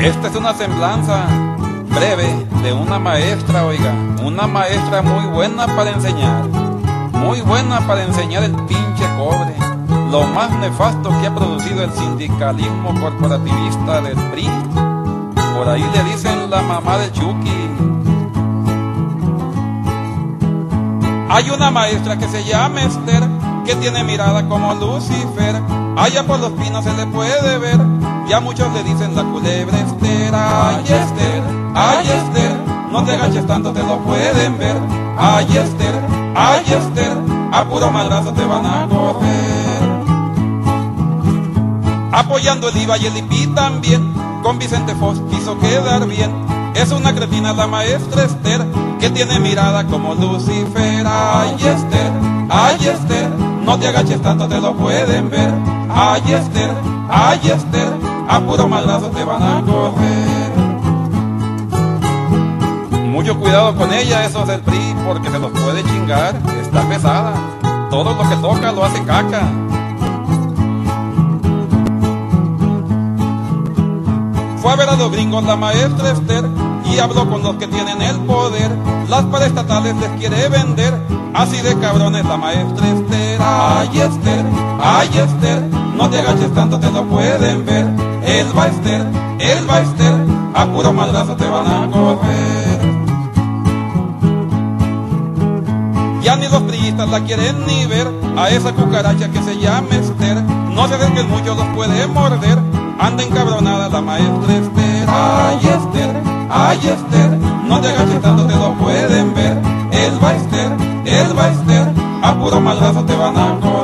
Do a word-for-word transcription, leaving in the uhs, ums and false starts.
Esta es una semblanza breve de una maestra, oiga, una maestra muy buena para enseñar, muy buena para enseñar el pinche cobre, lo más nefasto que ha producido el sindicalismo corporativista del P R I. Por ahí le dicen la mamá del Chucky. Hay una maestra que se llama Esther, que tiene mirada como Lucifer. Allá por los pinos se le puede ver, y a muchos le dicen la culebra Esther. Ay, Esther, ay, Esther, no te agaches tanto, te lo pueden ver. Ay, Esther, ay, Esther, a puro madrazo te van a correr. Apoyando el I V A y el I P I también, con Vicente Fox quiso quedar bien. Es una cretina la maestra Esther, que tiene mirada como Lucifer. Ay, Esther, ay, Esther, no te agaches tanto, te lo pueden ver. Ay, Esther, ay, Esther, a puro madrazo te van a correr. Mucho cuidado con ella, esos del P R I, porque se los puede chingar. Está pesada, todo lo que toca lo hace caca. Fue a ver a los gringos la maestra Esther y habló con los que tienen el poder. Las paraestatales les quiere vender, así de cabrones la maestra Esther. Ay, Esther, ay, Esther, no te agaches tanto, te lo pueden ver. Él va Esther, él va Esther, a puro madrazo te van a correr. Ya ni los priistas la quieren ni ver, a esa cucaracha que se llama Esther. No se acerquen mucho, los puede morder. Anda encabronada la maestra Esther. Ay, Esther, ay, Esther, no te agaches tanto, te lo pueden ver. Él va Esther, él va Esther, a puro madrazo te van a correr.